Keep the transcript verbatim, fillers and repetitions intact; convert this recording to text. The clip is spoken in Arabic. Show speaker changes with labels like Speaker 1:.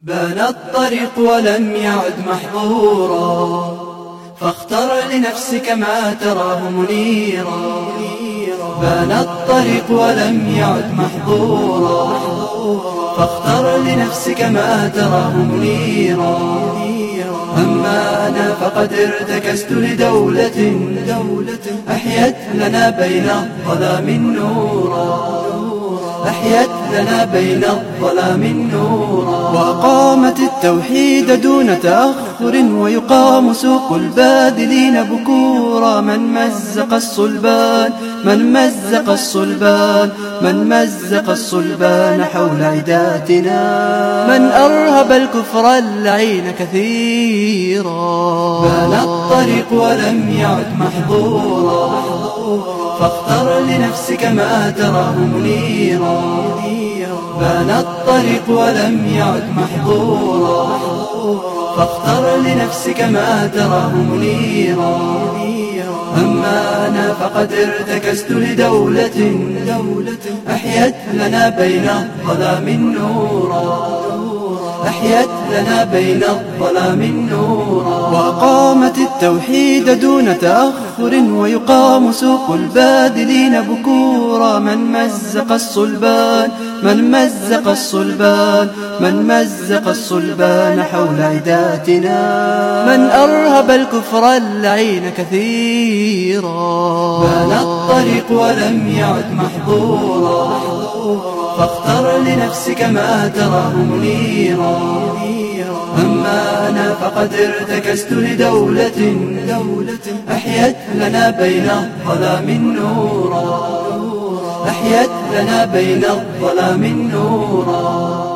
Speaker 1: بان الطريق ولم يعد محظورا، فاختر لنفسك ما تراه منيرا. بان الطريق ولم يعد محظورا، فاختر لنفسك ما تراه منيرا. أما أنا فقد ارتكست لدولة أحيت لنا بين الظلام نورا، أحيت لنا بين الظلام نورا. وأقامت التوحيد دون تأخر، ويقام سوق البادلين بكورا. من مزق الصلبان من مزق الصلبان من مزق الصلبان حول عداتنا، من أرهب الكفر اللعين كثيرا. بان الطريق ولم يعد محظورا، فاختر لنفسك ما تراه منيرا. بان الطريق ولم يعد محظورا، فاختر لنفسك ما تراه منيرا. أما أنا فقد ارتكست لدولة أحيت لنا بين الظلام نورا، أحيت لنا بين الظلام نورا. وأقامت التوحيد دون تأخر، ويقام سوق البادلين بكورا. من مزق الصلبان من مزق الصلبان من مزق الصلبان حول عداتنا، من أرهب الكفر اللعين كثيرا. بان الطريق ولم يعد محظورا، فاختر لنفسك ما تراه منيرا. أما أنا فقد ارتكست لدولة أحيت لنا بين الظلام نورا، أحيت لنا بين الظلام نورا.